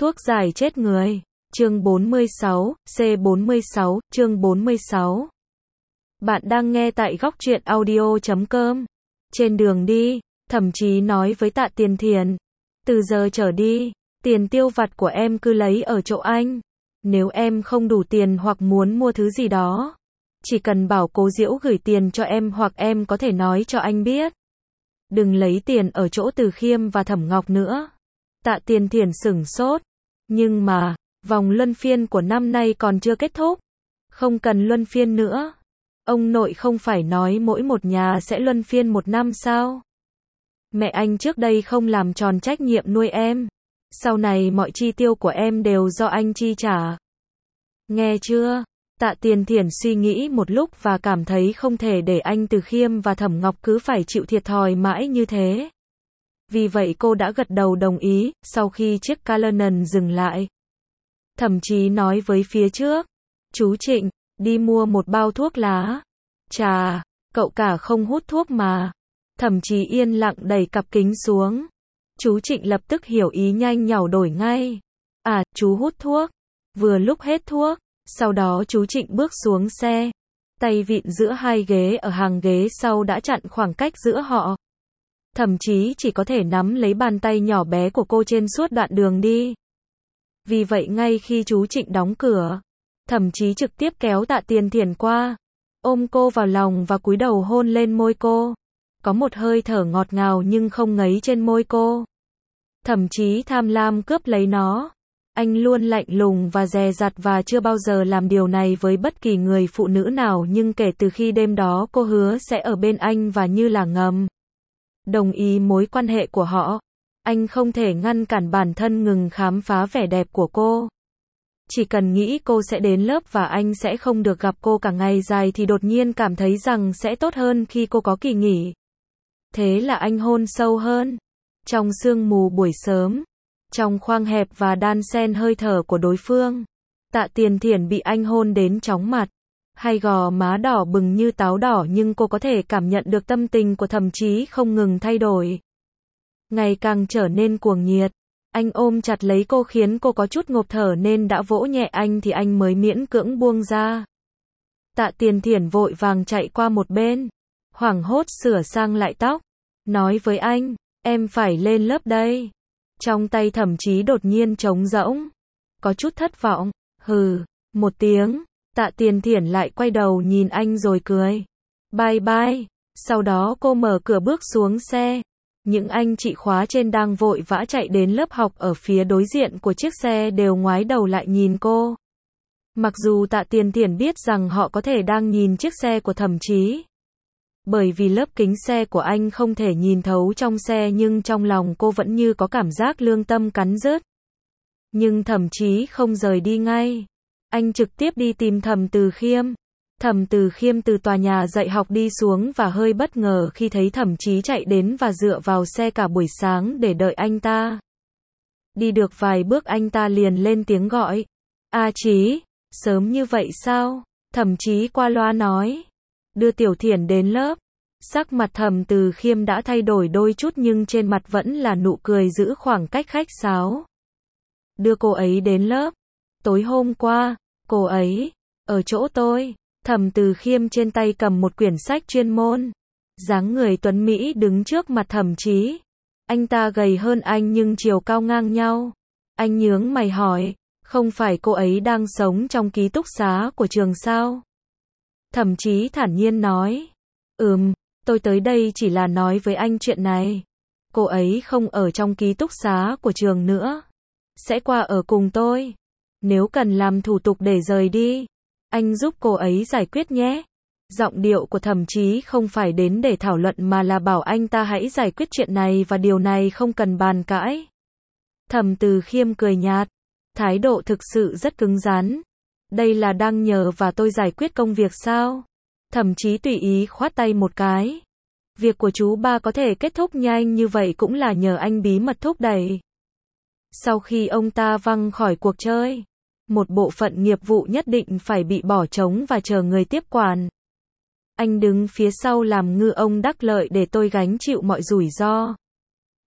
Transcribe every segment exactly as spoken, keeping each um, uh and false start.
Thuốc giải chết người. Chương bốn mươi sáu, C bốn mươi sáu, chương bốn mươi sáu. Bạn đang nghe tại góc truyện audio chấm com. Trên đường đi, Thẩm Chí nói với Tạ Tiền Thiển, từ giờ trở đi, tiền tiêu vặt của em cứ lấy ở chỗ anh. Nếu em không đủ tiền hoặc muốn mua thứ gì đó, chỉ cần bảo Cố Diễu gửi tiền cho em hoặc em có thể nói cho anh biết. Đừng lấy tiền ở chỗ Từ Khiêm và Thẩm Ngọc nữa. Tạ Tiền Thiển sửng sốt. Nhưng mà, vòng luân phiên của năm nay còn chưa kết thúc. Không cần luân phiên nữa. Ông nội không phải nói mỗi một nhà sẽ luân phiên một năm sao? Mẹ anh trước đây không làm tròn trách nhiệm nuôi em. Sau này mọi chi tiêu của em đều do anh chi trả. Nghe chưa? Tạ Tiền Thiển suy nghĩ một lúc và cảm thấy không thể để anh Từ Khiêm và Thẩm Ngọc cứ phải chịu thiệt thòi mãi như thế. Vì vậy cô đã gật đầu đồng ý, sau khi chiếc Canon dừng lại. Thậm chí nói với phía trước, chú Trịnh, đi mua một bao thuốc lá. Chà, cậu cả không hút thuốc mà. Thậm chí yên lặng đẩy cặp kính xuống. Chú Trịnh lập tức hiểu ý nhanh nhảu đổi ngay. À, chú hút thuốc. Vừa lúc hết thuốc, sau đó chú Trịnh bước xuống xe. Tay vịn giữa hai ghế ở hàng ghế sau đã chặn khoảng cách giữa họ. Thậm chí chỉ có thể nắm lấy bàn tay nhỏ bé của cô trên suốt đoạn đường đi. Vì vậy ngay khi chú Trịnh đóng cửa, thậm chí trực tiếp kéo Tạ Tiền Thiển qua, ôm cô vào lòng và cúi đầu hôn lên môi cô. Có một hơi thở ngọt ngào nhưng không ngấy trên môi cô. Thậm chí tham lam cướp lấy nó. Anh luôn lạnh lùng và dè dặt và chưa bao giờ làm điều này với bất kỳ người phụ nữ nào, nhưng kể từ khi đêm đó cô hứa sẽ ở bên anh và như là ngầm đồng ý mối quan hệ của họ, anh không thể ngăn cản bản thân ngừng khám phá vẻ đẹp của cô. Chỉ cần nghĩ cô sẽ đến lớp và anh sẽ không được gặp cô cả ngày dài thì đột nhiên cảm thấy rằng sẽ tốt hơn khi cô có kỳ nghỉ. Thế là anh hôn sâu hơn. Trong sương mù buổi sớm, trong khoang hẹp và đan xen hơi thở của đối phương, Tạ Tiền Thiển bị anh hôn đến chóng mặt. Hai gò má đỏ bừng như táo đỏ nhưng cô có thể cảm nhận được tâm tình của Thẩm Chí không ngừng thay đổi. Ngày càng trở nên cuồng nhiệt. Anh ôm chặt lấy cô khiến cô có chút ngộp thở nên đã vỗ nhẹ anh thì anh mới miễn cưỡng buông ra. Tạ Tiền Thiển vội vàng chạy qua một bên, hoảng hốt sửa sang lại tóc, nói với anh, em phải lên lớp đây. Trong tay Thẩm Chí đột nhiên trống rỗng, có chút thất vọng, hừ, một tiếng. Tạ Tiền Thiển lại quay đầu nhìn anh rồi cười. Bye bye. Sau đó cô mở cửa bước xuống xe. Những anh chị khóa trên đang vội vã chạy đến lớp học ở phía đối diện của chiếc xe đều ngoái đầu lại nhìn cô. Mặc dù Tạ Tiền Thiển biết rằng họ có thể đang nhìn chiếc xe của Thẩm Chí. Bởi vì lớp kính xe của anh không thể nhìn thấu trong xe, nhưng trong lòng cô vẫn như có cảm giác lương tâm cắn rứt. Nhưng Thẩm Chí không rời đi ngay. Anh trực tiếp đi tìm Thẩm Từ Khiêm. Thẩm Từ Khiêm từ tòa nhà dạy học đi xuống và hơi bất ngờ khi thấy Thẩm Chí chạy đến và dựa vào xe cả buổi sáng để đợi anh ta. Đi được vài bước anh ta liền lên tiếng gọi. A Chí, sớm như vậy sao? Thẩm Chí qua loa nói. Đưa Tiểu Thiển đến lớp. Sắc mặt Thẩm Từ Khiêm đã thay đổi đôi chút nhưng trên mặt vẫn là nụ cười giữ khoảng cách khách sáo. Đưa cô ấy đến lớp. Tối hôm qua, cô ấy ở chỗ tôi. Thẩm Từ Khiêm trên tay cầm một quyển sách chuyên môn. Dáng người tuấn mỹ đứng trước mặt Thẩm Chí. Anh ta gầy hơn anh nhưng chiều cao ngang nhau. Anh nhướng mày hỏi, không phải cô ấy đang sống trong ký túc xá của trường sao? Thẩm Chí thản nhiên nói, ừm, tôi tới đây chỉ là nói với anh chuyện này. Cô ấy không ở trong ký túc xá của trường nữa. Sẽ qua ở cùng tôi. Nếu cần làm thủ tục để rời đi, anh giúp cô ấy giải quyết nhé. Giọng điệu của Thẩm Chí không phải đến để thảo luận mà là bảo anh ta hãy giải quyết chuyện này và điều này không cần bàn cãi. Thẩm Từ Khiêm cười nhạt, thái độ thực sự rất cứng rắn. Đây là đang nhờ và tôi giải quyết công việc sao? Thẩm Chí tùy ý khoát tay một cái. Việc của chú ba có thể kết thúc nhanh như vậy cũng là nhờ anh bí mật thúc đẩy. Sau khi ông ta văng khỏi cuộc chơi, một bộ phận nghiệp vụ nhất định phải bị bỏ trống và chờ người tiếp quản. Anh đứng phía sau làm ngư ông đắc lợi để tôi gánh chịu mọi rủi ro.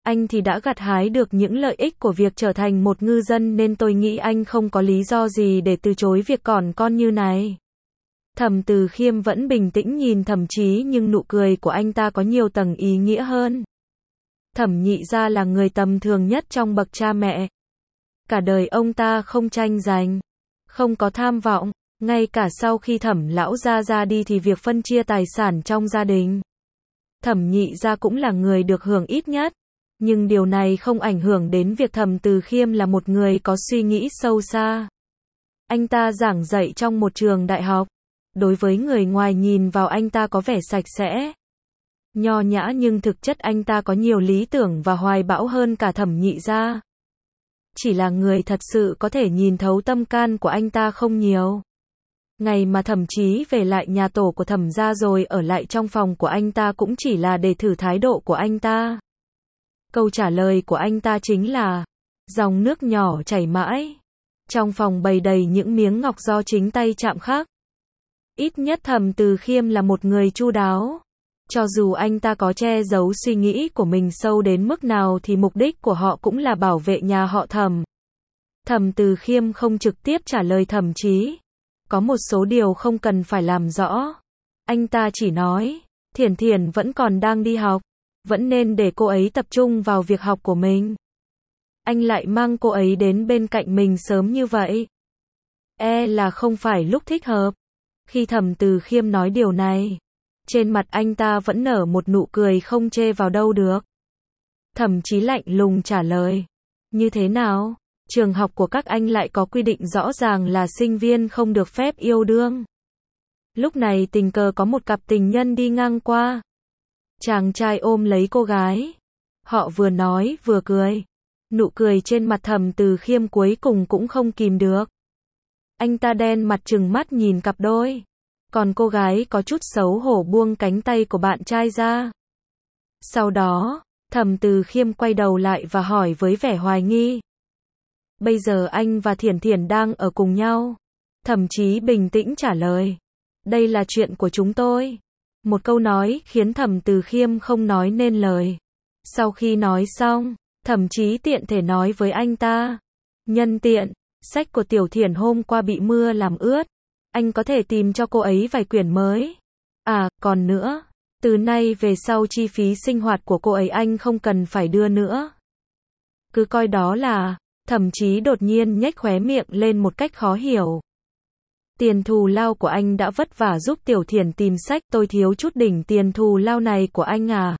Anh thì đã gặt hái được những lợi ích của việc trở thành một ngư dân nên tôi nghĩ anh không có lý do gì để từ chối việc còn con như này. Thẩm Từ Khiêm vẫn bình tĩnh nhìn Thẩm Chí nhưng nụ cười của anh ta có nhiều tầng ý nghĩa hơn. Thẩm Nhị gia là người tầm thường nhất trong bậc cha mẹ. Cả đời ông ta không tranh giành, không có tham vọng, ngay cả sau khi Thẩm lão gia ra đi thì việc phân chia tài sản trong gia đình, Thẩm Nhị gia cũng là người được hưởng ít nhất. Nhưng điều này không ảnh hưởng đến việc Thẩm Từ Khiêm là một người có suy nghĩ sâu xa. Anh ta giảng dạy trong một trường đại học. Đối với người ngoài nhìn vào anh ta có vẻ sạch sẽ, nho nhã nhưng thực chất anh ta có nhiều lý tưởng và hoài bão hơn cả Thẩm Nhị gia. Chỉ là người thật sự có thể nhìn thấu tâm can của anh ta không nhiều. Ngày mà Thẩm Chí về lại nhà tổ của Thẩm gia rồi ở lại trong phòng của anh ta cũng chỉ là để thử thái độ của anh ta. Câu trả lời của anh ta chính là dòng nước nhỏ chảy mãi. Trong phòng bày đầy những miếng ngọc do chính tay chạm khắc. Ít nhất Thẩm Từ Khiêm là một người chu đáo. Cho dù anh ta có che giấu suy nghĩ của mình sâu đến mức nào thì mục đích của họ cũng là bảo vệ nhà họ Thẩm. Thẩm Từ Khiêm không trực tiếp trả lời Thẩm Chí. Có một số điều không cần phải làm rõ. Anh ta chỉ nói, Thiển Thiển vẫn còn đang đi học, vẫn nên để cô ấy tập trung vào việc học của mình. Anh lại mang cô ấy đến bên cạnh mình sớm như vậy. E là không phải lúc thích hợp. Khi Thẩm Từ Khiêm nói điều này, trên mặt anh ta vẫn nở một nụ cười không chê vào đâu được. Thẩm Chí lạnh lùng trả lời, như thế nào? Trường học của các anh lại có quy định rõ ràng là sinh viên không được phép yêu đương. Lúc này tình cờ có một cặp tình nhân đi ngang qua. Chàng trai ôm lấy cô gái. Họ vừa nói vừa cười. Nụ cười trên mặt Thẩm Từ Khiêm cuối cùng cũng không kìm được. Anh ta đen mặt trừng mắt nhìn cặp đôi. Còn cô gái có chút xấu hổ buông cánh tay của bạn trai ra. Sau đó, Thẩm Từ Khiêm quay đầu lại và hỏi với vẻ hoài nghi. Bây giờ anh và Thiển Thiển đang ở cùng nhau. Thẩm Chí bình tĩnh trả lời. Đây là chuyện của chúng tôi. Một câu nói khiến Thẩm Từ Khiêm không nói nên lời. Sau khi nói xong, Thẩm Chí tiện thể nói với anh ta. Nhân tiện, sách của Tiểu Thiển hôm qua bị mưa làm ướt. Anh có thể tìm cho cô ấy vài quyển mới. À, còn nữa, từ nay về sau chi phí sinh hoạt của cô ấy anh không cần phải đưa nữa. Cứ coi đó là, Thẩm Chí đột nhiên nhếch khóe miệng lên một cách khó hiểu. Tiền thù lao của anh đã vất vả giúp Tiểu Thiển tìm sách, tôi thiếu chút đỉnh tiền thù lao này của anh à.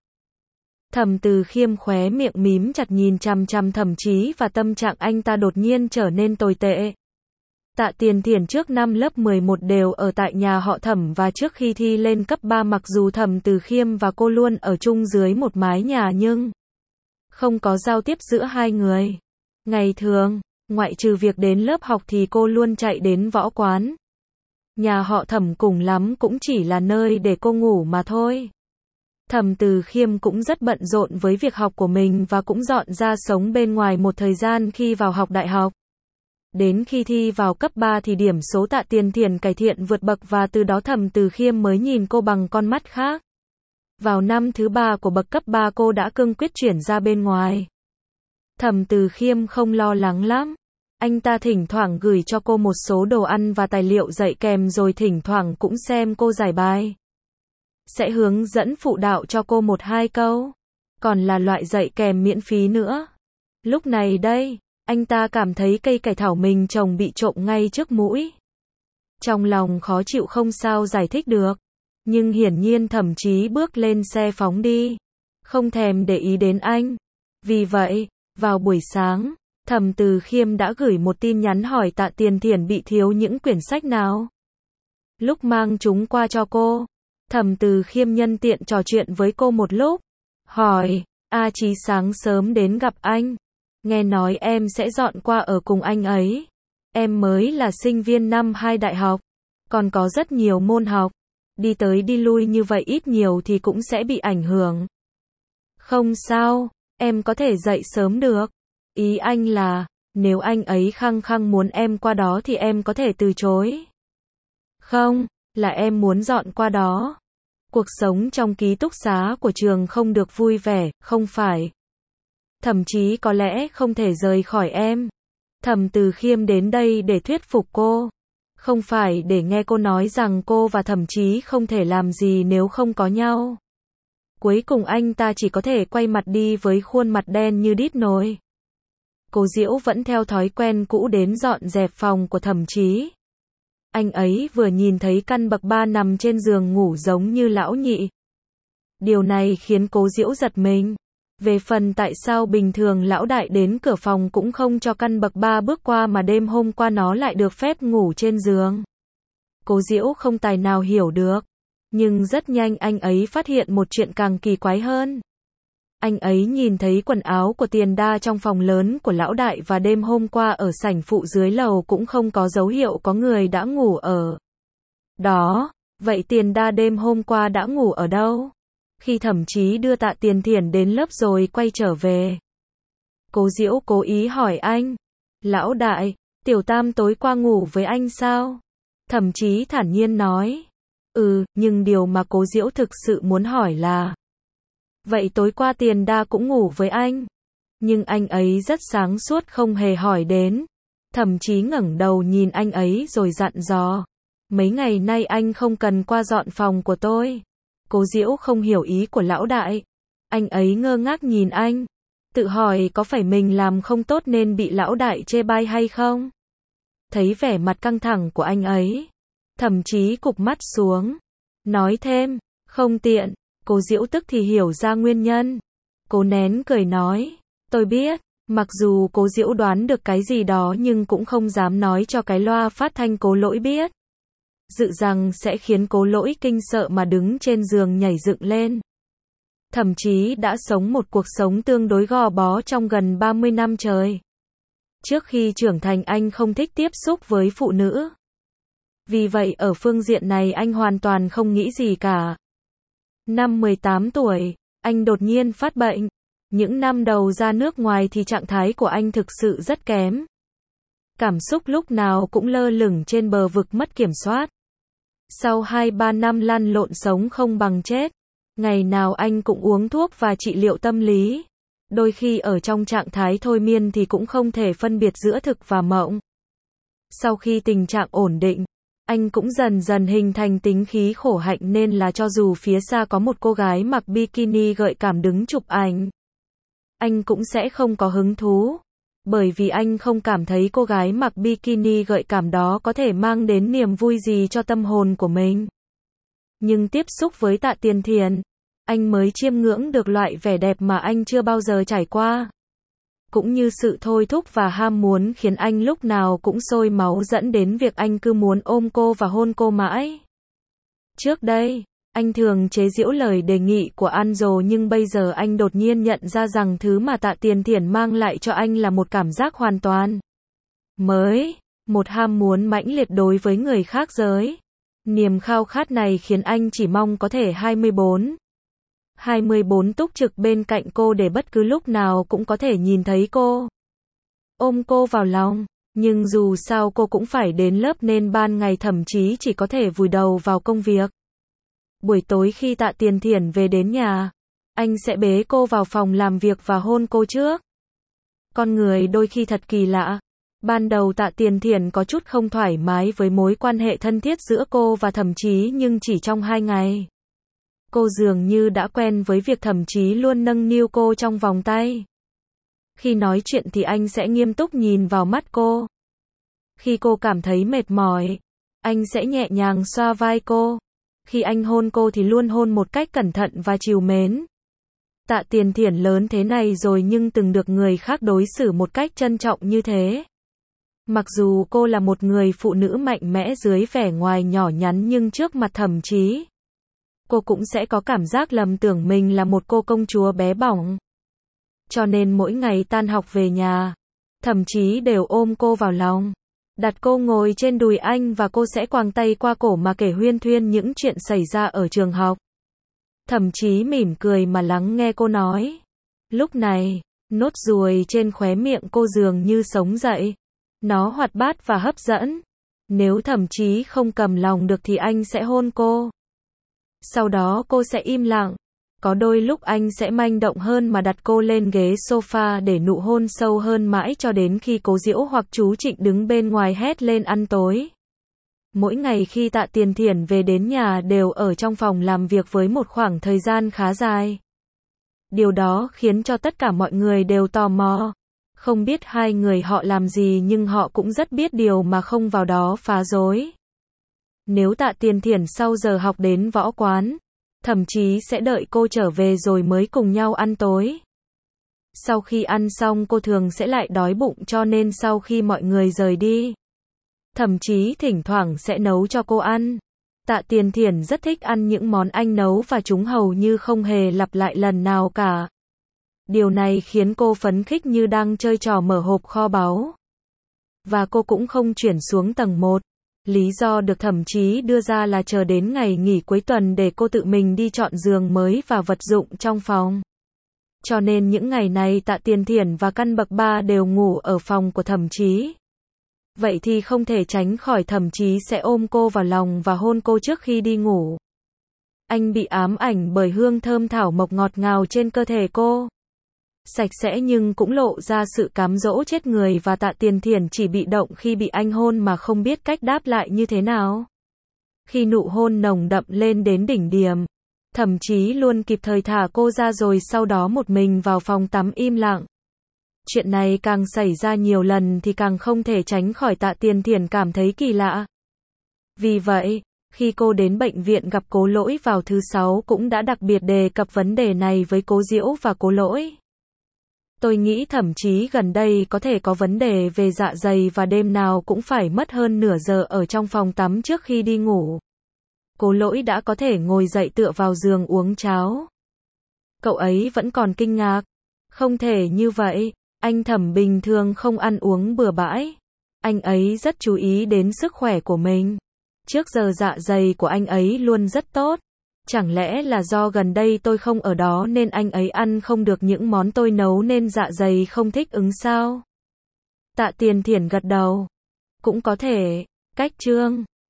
Thẩm Từ Khiêm khóe miệng mím chặt nhìn chằm chằm Thẩm Chí và tâm trạng anh ta đột nhiên trở nên tồi tệ. Tạ Tiền Thiển trước năm lớp mười một đều ở tại nhà họ Thẩm và trước khi thi lên cấp ba mặc dù Thẩm Từ Khiêm và cô luôn ở chung dưới một mái nhà nhưng không có giao tiếp giữa hai người. Ngày thường, ngoại trừ việc đến lớp học thì cô luôn chạy đến võ quán. Nhà họ Thẩm cùng lắm cũng chỉ là nơi để cô ngủ mà thôi. Thẩm Từ Khiêm cũng rất bận rộn với việc học của mình và cũng dọn ra sống bên ngoài một thời gian khi vào học đại học. Đến khi thi vào cấp ba thì điểm số Tạ Tiền Thiển cải thiện vượt bậc và từ đó Thẩm Từ Khiêm mới nhìn cô bằng con mắt khác. Vào năm thứ ba của bậc cấp ba cô đã cương quyết chuyển ra bên ngoài. Thẩm Từ Khiêm không lo lắng lắm. Anh ta thỉnh thoảng gửi cho cô một số đồ ăn và tài liệu dạy kèm rồi thỉnh thoảng cũng xem cô giải bài. Sẽ hướng dẫn phụ đạo cho cô một hai câu. Còn là loại dạy kèm miễn phí nữa. Lúc này đây, anh ta cảm thấy cây cải thảo mình trồng bị trộm ngay trước mũi. Trong lòng khó chịu không sao giải thích được. Nhưng hiển nhiên Thẩm Chí bước lên xe phóng đi. Không thèm để ý đến anh. Vì vậy, vào buổi sáng, Thẩm Từ Khiêm đã gửi một tin nhắn hỏi Tạ Tiền Thiển bị thiếu những quyển sách nào. Lúc mang chúng qua cho cô, Thẩm Từ Khiêm nhân tiện trò chuyện với cô một lúc. Hỏi, A Chí sáng sớm đến gặp anh. Nghe nói em sẽ dọn qua ở cùng anh ấy. Em mới là sinh viên năm hai đại học. Còn có rất nhiều môn học. Đi tới đi lui như vậy ít nhiều thì cũng sẽ bị ảnh hưởng. Không sao, em có thể dậy sớm được. Ý anh là, nếu anh ấy khăng khăng muốn em qua đó thì em có thể từ chối. Không, là em muốn dọn qua đó. Cuộc sống trong ký túc xá của trường không được vui vẻ, không phải. thậm chí có lẽ không thể rời khỏi em. Thẩm Từ Khiêm đến đây để thuyết phục cô, không phải để nghe cô nói rằng cô và Thẩm Chí không thể làm gì nếu không có nhau. Cuối cùng anh ta chỉ có thể quay mặt đi với khuôn mặt đen như đít nồi. Cố Diễu vẫn theo thói quen cũ đến dọn dẹp phòng của Thẩm Chí. Anh ấy vừa nhìn thấy căn bậc ba nằm trên giường ngủ giống như lão nhị. Điều này khiến Cố Diễu giật mình. Về phần tại sao bình thường lão đại đến cửa phòng cũng không cho căn bậc ba bước qua mà đêm hôm qua nó lại được phép ngủ trên giường. Cố Diễu không tài nào hiểu được. Nhưng rất nhanh anh ấy phát hiện một chuyện càng kỳ quái hơn. Anh ấy nhìn thấy quần áo của Tiền Đa trong phòng lớn của lão đại và đêm hôm qua ở sảnh phụ dưới lầu cũng không có dấu hiệu có người đã ngủ ở đó. Vậy Tiền Đa đêm hôm qua đã ngủ ở đâu? Khi Thẩm Chí đưa Tạ Tiền Thiển đến lớp rồi quay trở về, Cố Diễu cố ý hỏi anh, lão đại, Tiểu Tam tối qua ngủ với anh sao? Thẩm Chí thản nhiên nói, ừ, nhưng điều mà Cố Diễu thực sự muốn hỏi là, vậy tối qua Tiền Đa cũng ngủ với anh? Nhưng anh ấy rất sáng suốt không hề hỏi đến. Thẩm Chí ngẩng đầu nhìn anh ấy rồi dặn dò, mấy ngày nay anh không cần qua dọn phòng của tôi. Cố Diễu không hiểu ý của lão đại. Anh ấy ngơ ngác nhìn anh, tự hỏi có phải mình làm không tốt nên bị lão đại chê bai hay không? Thấy vẻ mặt căng thẳng của anh ấy, Thẩm Chí cụp mắt xuống, nói thêm, không tiện. Cố Diễu tức thì hiểu ra nguyên nhân. Cố nén cười nói, tôi biết. Mặc dù Cố Diễu đoán được cái gì đó nhưng cũng không dám nói cho cái loa phát thanh Cố Lỗi biết. Dự rằng sẽ khiến Cố Lỗi kinh sợ mà đứng trên giường nhảy dựng lên. Thậm chí đã sống một cuộc sống tương đối gò bó trong gần ba mươi năm trời. Trước khi trưởng thành anh không thích tiếp xúc với phụ nữ. Vì vậy ở phương diện này anh hoàn toàn không nghĩ gì cả. Năm mười tám tuổi, anh đột nhiên phát bệnh. Những năm đầu ra nước ngoài thì trạng thái của anh thực sự rất kém. Cảm xúc lúc nào cũng lơ lửng trên bờ vực mất kiểm soát. Sau hai ba năm lăn lộn sống không bằng chết, ngày nào anh cũng uống thuốc và trị liệu tâm lý. Đôi khi ở trong trạng thái thôi miên thì cũng không thể phân biệt giữa thực và mộng. Sau khi tình trạng ổn định, anh cũng dần dần hình thành tính khí khổ hạnh nên là cho dù phía xa có một cô gái mặc bikini gợi cảm đứng chụp ảnh, anh cũng sẽ không có hứng thú. Bởi vì anh không cảm thấy cô gái mặc bikini gợi cảm đó có thể mang đến niềm vui gì cho tâm hồn của mình. Nhưng tiếp xúc với Tạ Tiền Thiển, anh mới chiêm ngưỡng được loại vẻ đẹp mà anh chưa bao giờ trải qua. Cũng như sự thôi thúc và ham muốn khiến anh lúc nào cũng sôi máu dẫn đến việc anh cứ muốn ôm cô và hôn cô mãi. Trước đây, anh thường chế giễu lời đề nghị của Anjo nhưng bây giờ anh đột nhiên nhận ra rằng thứ mà Tạ Tiền Thiển mang lại cho anh là một cảm giác hoàn toàn mới, một ham muốn mãnh liệt đối với người khác giới. Niềm khao khát này khiến anh chỉ mong có thể hai mươi bốn, hai mươi bốn túc trực bên cạnh cô để bất cứ lúc nào cũng có thể nhìn thấy cô, ôm cô vào lòng. Nhưng dù sao cô cũng phải đến lớp nên ban ngày thậm chí chỉ có thể vùi đầu vào công việc. Buổi tối khi Tạ Tiền Thiển về đến nhà, anh sẽ bế cô vào phòng làm việc và hôn cô trước. Con người đôi khi thật kỳ lạ. Ban đầu Tạ Tiền Thiển có chút không thoải mái với mối quan hệ thân thiết giữa cô và Thẩm Chí nhưng chỉ trong hai ngày, cô dường như đã quen với việc Thẩm Chí luôn nâng niu cô trong vòng tay. Khi nói chuyện thì anh sẽ nghiêm túc nhìn vào mắt cô. Khi cô cảm thấy mệt mỏi, anh sẽ nhẹ nhàng xoa vai cô. Khi anh hôn cô thì luôn hôn một cách cẩn thận và trìu mến. Tạ Tiền Thiển lớn thế này rồi nhưng từng được người khác đối xử một cách trân trọng như thế. Mặc dù cô là một người phụ nữ mạnh mẽ dưới vẻ ngoài nhỏ nhắn nhưng trước mặt Thẩm Chí, cô cũng sẽ có cảm giác lầm tưởng mình là một cô công chúa bé bỏng. Cho nên mỗi ngày tan học về nhà, Thẩm Chí đều ôm cô vào lòng, đặt cô ngồi trên đùi anh và cô sẽ quàng tay qua cổ mà kể huyên thuyên những chuyện xảy ra ở trường học. Thẩm Chí mỉm cười mà lắng nghe cô nói. Lúc này, nốt ruồi trên khóe miệng cô dường như sống dậy. Nó hoạt bát và hấp dẫn. Nếu Thẩm Chí không cầm lòng được thì anh sẽ hôn cô. Sau đó cô sẽ im lặng. Có đôi lúc anh sẽ manh động hơn mà đặt cô lên ghế sofa để nụ hôn sâu hơn mãi cho đến khi cố Diễu hoặc chú Trịnh đứng bên ngoài hét lên ăn tối. Mỗi ngày khi Tạ Tiền Thiển về đến nhà đều ở trong phòng làm việc với một khoảng thời gian khá dài. Điều đó khiến cho tất cả mọi người đều tò mò. Không biết hai người họ làm gì nhưng họ cũng rất biết điều mà không vào đó phá rối. Nếu Tạ Tiền Thiển sau giờ học đến võ quán, thậm chí sẽ đợi cô trở về rồi mới cùng nhau ăn tối. Sau khi ăn xong cô thường sẽ lại đói bụng cho nên sau khi mọi người rời đi, thậm chí thỉnh thoảng sẽ nấu cho cô ăn. Tạ Tiền Thiển rất thích ăn những món anh nấu và chúng hầu như không hề lặp lại lần nào cả. Điều này khiến cô phấn khích như đang chơi trò mở hộp kho báu. Và cô cũng không chuyển xuống tầng một. Lý do được thậm chí đưa ra là chờ đến ngày nghỉ cuối tuần để cô tự mình đi chọn giường mới và vật dụng trong phòng. Cho nên những ngày này Tạ Tiền Thiển và căn bậc ba đều ngủ ở phòng của thẩm chí. Vậy thì không thể tránh khỏi thẩm chí sẽ ôm cô vào lòng và hôn cô trước khi đi ngủ. Anh bị ám ảnh bởi hương thơm thảo mộc ngọt ngào trên cơ thể cô. Sạch sẽ nhưng cũng lộ ra sự cám dỗ chết người và Tạ Tiền Thiển chỉ bị động khi bị anh hôn mà không biết cách đáp lại như thế nào. Khi nụ hôn nồng đậm lên đến đỉnh điểm, thậm chí luôn kịp thời thả cô ra rồi sau đó một mình vào phòng tắm im lặng. Chuyện này càng xảy ra nhiều lần thì càng không thể tránh khỏi Tạ Tiền Thiển cảm thấy kỳ lạ. Vì vậy, khi cô đến bệnh viện gặp Cố Lỗi vào thứ sáu cũng đã đặc biệt đề cập vấn đề này với Cố Diễu và Cố Lỗi. Tôi nghĩ thậm chí gần đây có thể có vấn đề về dạ dày và đêm nào cũng phải mất hơn nửa giờ ở trong phòng tắm trước khi đi ngủ. Cố Lỗi đã có thể ngồi dậy tựa vào giường uống cháo. Cậu ấy vẫn còn kinh ngạc. Không thể như vậy, anh Thẩm bình thường không ăn uống bừa bãi. Anh ấy rất chú ý đến sức khỏe của mình. Trước giờ dạ dày của anh ấy luôn rất tốt. Chẳng lẽ là do gần đây tôi không ở đó nên anh ấy ăn không được những món tôi nấu nên dạ dày không thích ứng sao? Tạ Tiền Thiển gật đầu. Cũng có thể. Cách chương